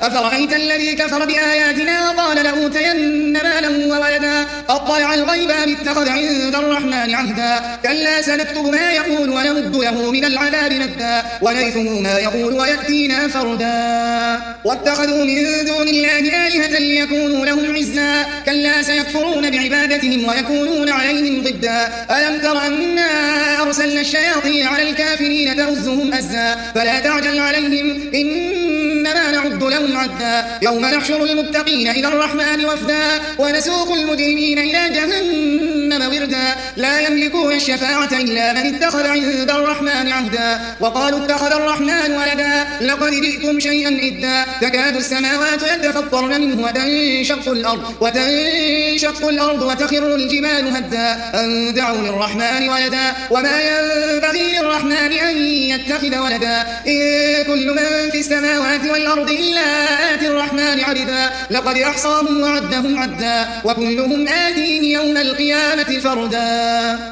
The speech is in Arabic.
أفرأيت الذي كفر بآياتنا وقال لأوتين مالا وولدا أطلع الغيب أم اتخذ عند الرحمن عهدا كلا سنكتب ما يقول ونمد له من العذاب مدا ونرثه ما يقول ويأتينا فردا واتخذوا من دون الله آلهة ليكونوا لهم عزا كلا سيكفرون بعبادتهم ويكونون عليهم ضدا ألم تر أنا أرسلنا الشياطين على الكافرين تؤزهم أزا فلا تعجل عليهم إنما نعد لهم عدا يوم نحشر المتقين إلى الرحمن وفدا ونسوق المجرمين إلى جهنم وردا لا يملكون الشفاعة إلا من اتخذ عند الرحمن عهدا وقالوا اتخذ الرحمن ولدا لقد جئتم شيئا إدا تكاد السماوات يتفطرن منه وتنشق الأرض وتخر الجبال هدا أن دعوا للرحمن ولدا وما ينبغي للرحمن أن يتخذ ولدا إن كل من في السماوات والأرض إلا آتي الرحمن عبدا لقد أحصاهم وعدهم عدا وكلهم آتيه يوم القيامة فردا.